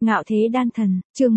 Ngạo thế đan thần, chương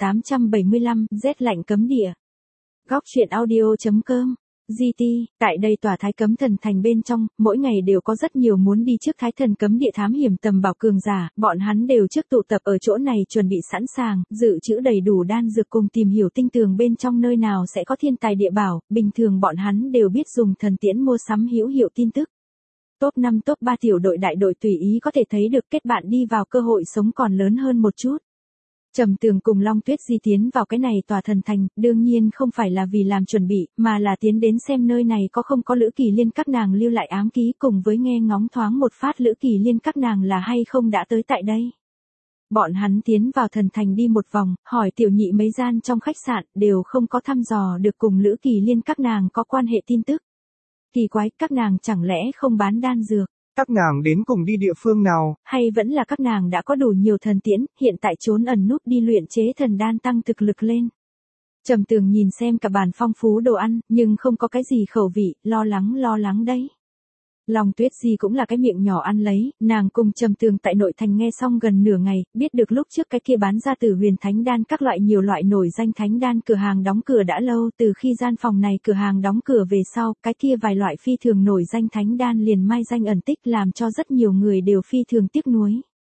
1875, rét lạnh cấm địa. Góc truyện audio.com. GT, tại đây tòa Thái Cấm Thần Thành bên trong, mỗi ngày đều có rất nhiều muốn đi trước Thái Thần Cấm Địa thám hiểm tầm bảo cường giả, bọn hắn đều trước tụ tập ở chỗ này chuẩn bị sẵn sàng, dự trữ đầy đủ đan dược cùng tìm hiểu tinh tường bên trong nơi nào sẽ có thiên tài địa bảo, bình thường bọn hắn đều biết dùng thần tiễn mua sắm hữu hiệu tin tức. Top 5 top 3 tiểu đội đại đội tùy ý có thể thấy được kết bạn đi vào cơ hội sống còn lớn hơn một chút. Trầm Tường cùng Long Tuyết Di tiến vào cái này tòa thần thành, đương nhiên không phải là vì làm chuẩn bị, mà là tiến đến xem nơi này có không có Lữ Kỳ Liên các nàng lưu lại ám ký cùng với nghe ngóng thoáng một phát Lữ Kỳ Liên các nàng là hay không đã tới tại đây. Bọn hắn tiến vào thần thành đi một vòng, hỏi tiểu nhị mấy gian trong khách sạn, đều không có thăm dò được cùng Lữ Kỳ Liên các nàng có quan hệ tin tức. Kỳ quái, các nàng chẳng lẽ không bán đan dược? Các nàng đến cùng đi địa phương nào? Hay vẫn là các nàng đã có đủ nhiều thần tiễn, hiện tại trốn ẩn núp đi luyện chế thần đan tăng thực lực lên. Trầm Tường nhìn xem cả bàn phong phú đồ ăn, nhưng không có cái gì khẩu vị, lo lắng đấy. Long Tuyết Di cũng là cái miệng nhỏ ăn lấy, nàng cùng Trầm Tường tại nội thành nghe xong gần nửa ngày, biết được lúc trước cái kia bán ra từ huyền thánh đan các loại nhiều loại nổi danh thánh đan cửa hàng đóng cửa đã lâu, từ khi gian phòng này cửa hàng đóng cửa về sau, cái kia vài loại phi thường nổi danh thánh đan liền mai danh ẩn tích làm cho rất nhiều người đều phi thường tiếc nuối.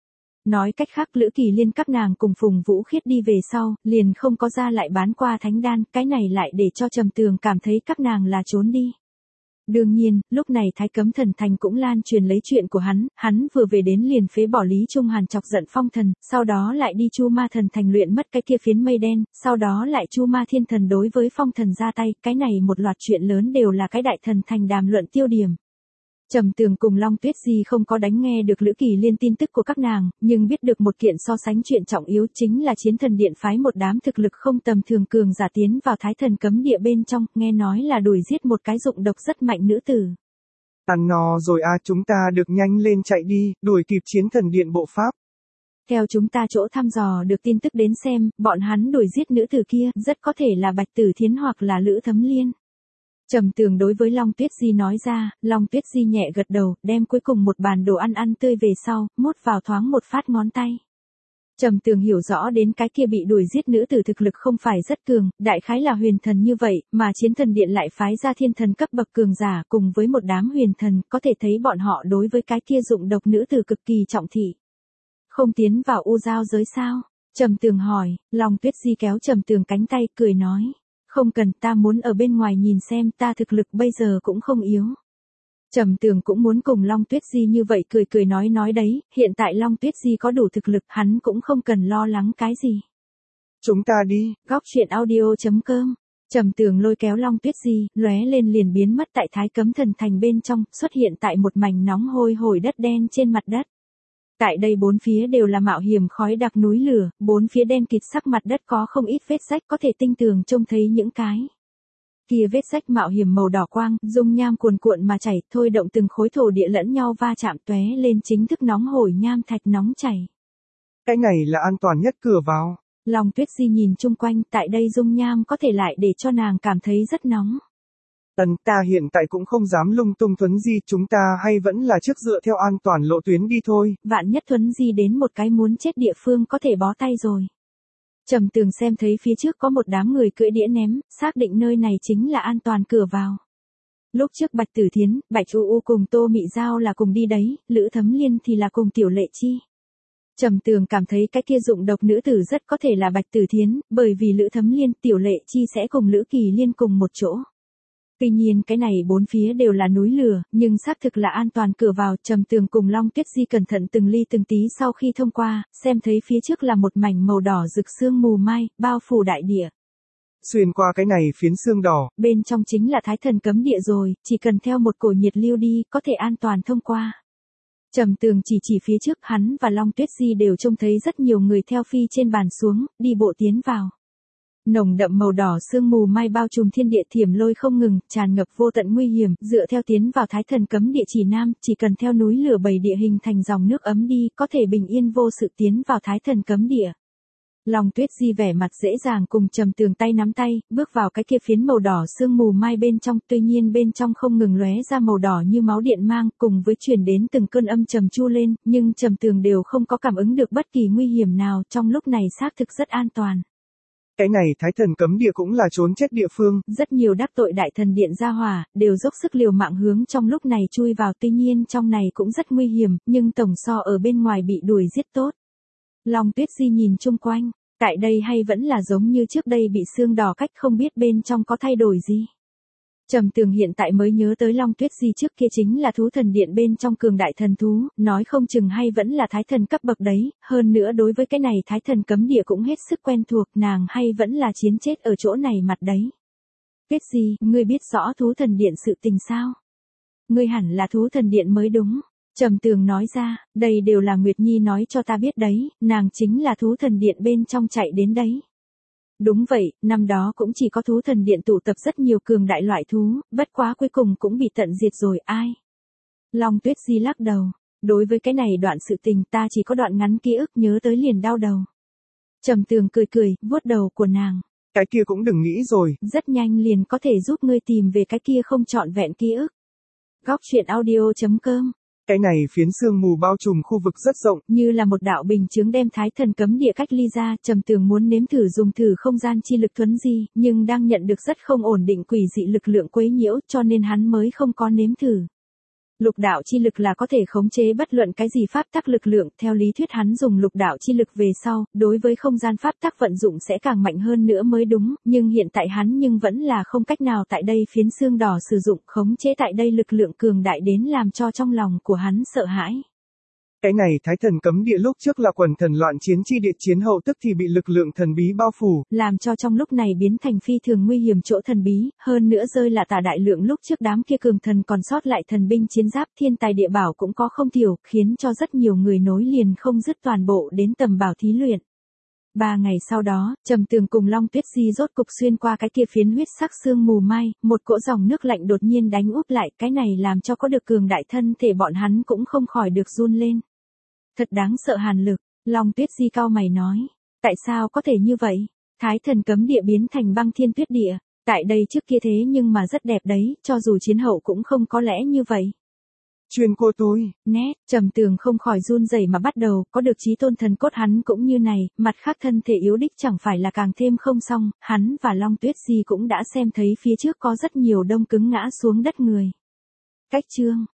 Nói cách khác Lữ Kỳ Liên các nàng cùng Phùng Vũ Khiết đi về sau, liền không có ra lại bán qua thánh đan, cái này lại để cho Trầm Tường cảm thấy các nàng là trốn đi. Đương nhiên, lúc này Thái Cấm Thần Thành cũng lan truyền lấy chuyện của hắn vừa về đến liền phế bỏ Lý Trung Hàn chọc giận Phong Thần, sau đó lại đi Chu Ma Thần Thành luyện mất cái kia phiến mây đen, sau đó lại Chu Ma Thiên Thần đối với Phong Thần ra tay, cái này một loạt chuyện lớn đều là cái đại thần thành đàm luận tiêu điểm. Trầm Tường cùng Long Tuyết Di không có đánh nghe được Lữ Kỳ Liên tin tức của các nàng, nhưng biết được một kiện so sánh chuyện trọng yếu chính là Chiến Thần Điện phái một đám thực lực không tầm thường cường giả tiến vào Thái Thần Cấm Địa bên trong, nghe nói là đuổi giết một cái dụng độc rất mạnh nữ tử. Ăn no rồi à, chúng ta được nhanh lên chạy đi, đuổi kịp Chiến Thần Điện bộ pháp. Theo chúng ta chỗ thăm dò được tin tức đến xem, bọn hắn đuổi giết nữ tử kia, rất có thể là Bạch Tử Thiến hoặc là Lữ Thấm Liên. Trầm Tường đối với Long Tuyết Di nói ra, Long Tuyết Di nhẹ gật đầu, đem cuối cùng một bàn đồ ăn tươi về sau, mốt vào thoáng một phát ngón tay. Trầm Tường hiểu rõ đến cái kia bị đuổi giết nữ tử thực lực không phải rất cường, đại khái là huyền thần như vậy, mà Chiến Thần Điện lại phái ra thiên thần cấp bậc cường giả cùng với một đám huyền thần, có thể thấy bọn họ đối với cái kia dụng độc nữ tử cực kỳ trọng thị. Không tiến vào u giao giới sao? Trầm Tường hỏi, Long Tuyết Di kéo Trầm Tường cánh tay, cười nói. Không cần, ta muốn ở bên ngoài nhìn xem, ta thực lực bây giờ cũng không yếu. Trầm Tường cũng muốn cùng Long Tuyết Di như vậy cười nói đấy, hiện tại Long Tuyết Di có đủ thực lực, hắn cũng không cần lo lắng cái gì. Chúng ta đi. Góc truyện audio.com. Trầm Tường lôi kéo Long Tuyết Di, lóe lên liền biến mất tại Thái Cấm Thần Thành bên trong, xuất hiện tại một mảnh nóng hôi hổi đất đen trên mặt đất. Tại đây bốn phía đều là mạo hiểm khói đặc núi lửa, bốn phía đen kịt sắc mặt đất có không ít vết rách có thể tinh tường trông thấy những cái. Kia vết rách mạo hiểm màu đỏ quang, dung nham cuồn cuộn mà chảy, thôi động từng khối thổ địa lẫn nhau va chạm tóe lên chính thức nóng hổi nham thạch nóng chảy. Cái này là an toàn nhất cửa vào. Long Tuyết Di nhìn chung quanh, tại đây dung nham có thể lại để cho nàng cảm thấy rất nóng. Ta hiện tại cũng không dám lung tung Thuấn Di, chúng ta hay vẫn là trước dựa theo an toàn lộ tuyến đi thôi. Vạn nhất Thuấn Di đến một cái muốn chết địa phương có thể bó tay rồi. Trầm Tường xem thấy phía trước có một đám người cưỡi đĩa ném, xác định nơi này chính là an toàn cửa vào. Lúc trước Bạch Tử Thiến, Bạch U cùng Tô Mị Giao là cùng đi đấy, Lữ Thấm Liên thì là cùng Tiểu Lệ Chi. Trầm Tường cảm thấy cái kia dụng độc nữ tử rất có thể là Bạch Tử Thiến, bởi vì Lữ Thấm Liên, Tiểu Lệ Chi sẽ cùng Lữ Kỳ Liên cùng một chỗ. Tuy nhiên cái này bốn phía đều là núi lửa, nhưng xác thực là an toàn cửa vào. Trầm Tường cùng Long Tuyết Di cẩn thận từng ly từng tí sau khi thông qua, xem thấy phía trước là một mảnh màu đỏ rực sương mù mai, bao phủ đại địa. Xuyên qua cái này phiến sương đỏ, bên trong chính là Thái Thần Cấm Địa rồi, chỉ cần theo một cổ nhiệt lưu đi, có thể an toàn thông qua. Trầm Tường chỉ phía trước, hắn và Long Tuyết Di đều trông thấy rất nhiều người theo phi trên bàn xuống, đi bộ tiến vào. Nồng đậm màu đỏ sương mù mai bao trùm thiên địa, thiểm lôi không ngừng, tràn ngập vô tận nguy hiểm, dựa theo tiến vào Thái Thần Cấm Địa chỉ nam, chỉ cần theo núi lửa bầy địa hình thành dòng nước ấm đi, có thể bình yên vô sự tiến vào Thái Thần Cấm Địa. Long Tuyết Di vẻ mặt dễ dàng cùng Trầm Tường tay nắm tay, bước vào cái kia phiến màu đỏ sương mù mai bên trong, tuy nhiên bên trong không ngừng lóe ra màu đỏ như máu điện mang, cùng với truyền đến từng cơn âm trầm chu lên, nhưng Trầm Tường đều không có cảm ứng được bất kỳ nguy hiểm nào, trong lúc này xác thực rất an toàn. Cái này Thái Thần Cấm Địa cũng là trốn chết địa phương. Rất nhiều đắc tội Đại Thần Điện gia hỏa, đều dốc sức liều mạng hướng trong lúc này chui vào, tuy nhiên trong này cũng rất nguy hiểm, nhưng tổng so ở bên ngoài bị đuổi giết tốt. Long Tuyết Di nhìn chung quanh, tại đây hay vẫn là giống như trước đây bị xương đỏ cách, không biết bên trong có thay đổi gì. Trầm Tường hiện tại mới nhớ tới Long Tuyết Di trước kia chính là thú thần điện bên trong cường đại thần thú, nói không chừng hay vẫn là thái thần cấp bậc đấy, hơn nữa đối với cái này Thái Thần Cấm Địa cũng hết sức quen thuộc, nàng hay vẫn là chiến chết ở chỗ này mặt đấy. Tuyết Di, ngươi biết rõ thú thần điện sự tình sao? Ngươi hẳn là thú thần điện mới đúng. Trầm Tường nói ra, đây đều là Nguyệt Nhi nói cho ta biết đấy, nàng chính là thú thần điện bên trong chạy đến đấy. Đúng vậy, năm đó cũng chỉ có thú thần điện tụ tập rất nhiều cường đại loại thú, bất quá cuối cùng cũng bị tận diệt rồi, ai? Long Tuyết Di lắc đầu, đối với cái này đoạn sự tình ta chỉ có đoạn ngắn ký ức, nhớ tới liền đau đầu. Trầm Tường cười cười, vuốt đầu của nàng. Cái kia cũng đừng nghĩ rồi. Rất nhanh liền có thể giúp ngươi tìm về cái kia không trọn vẹn ký ức. Góc truyện audio.com. Cái này phiến sương mù bao trùm khu vực rất rộng, như là một đạo bình chướng đem Thái Thần Cấm Địa cách ly ra, Trầm Tường muốn nếm thử dùng thử không gian chi lực thuấn di, nhưng đang nhận được rất không ổn định quỷ dị lực lượng quấy nhiễu, cho nên hắn mới không có nếm thử. Lục đạo chi lực là có thể khống chế bất luận cái gì pháp tắc lực lượng, theo lý thuyết hắn dùng lục đạo chi lực về sau, đối với không gian pháp tắc vận dụng sẽ càng mạnh hơn nữa mới đúng, nhưng hiện tại hắn nhưng vẫn là không cách nào tại đây phiến xương đỏ sử dụng khống chế tại đây lực lượng cường đại đến làm cho trong lòng của hắn sợ hãi. Cái này Thái Thần Cấm Địa lúc trước là quần thần loạn chiến chi địa, chiến hậu tức thì bị lực lượng thần bí bao phủ, làm cho trong lúc này biến thành phi thường nguy hiểm chỗ thần bí, hơn nữa rơi là tả đại lượng lúc trước đám kia cường thần còn sót lại thần binh chiến giáp, thiên tài địa bảo cũng có không thiểu, khiến cho rất nhiều người nối liền không dứt toàn bộ đến tầm bảo thí luyện. 3 ngày sau đó, Trầm Tường cùng Long Tuyết Di rốt cục xuyên qua cái kia phiến huyết sắc sương mù mai, một cỗ dòng nước lạnh đột nhiên đánh úp lại, cái này làm cho có được cường đại thân thể bọn hắn cũng không khỏi được run lên. Thật đáng sợ hàn lực, Long Tuyết Di cau mày nói. Tại sao có thể như vậy? Thái Thần Cấm Địa biến thành băng thiên tuyết địa, tại đây trước kia thế nhưng mà rất đẹp đấy, cho dù chiến hậu cũng không có lẽ như vậy. Chuyên cô tôi, nét, Trầm Tường không khỏi run rẩy mà bắt đầu, có được chí tôn thần cốt hắn cũng như này, mặt khác thân thể yếu đích chẳng phải là càng thêm không xong, hắn và Long Tuyết Di cũng đã xem thấy phía trước có rất nhiều đông cứng ngã xuống đất người. Cách chương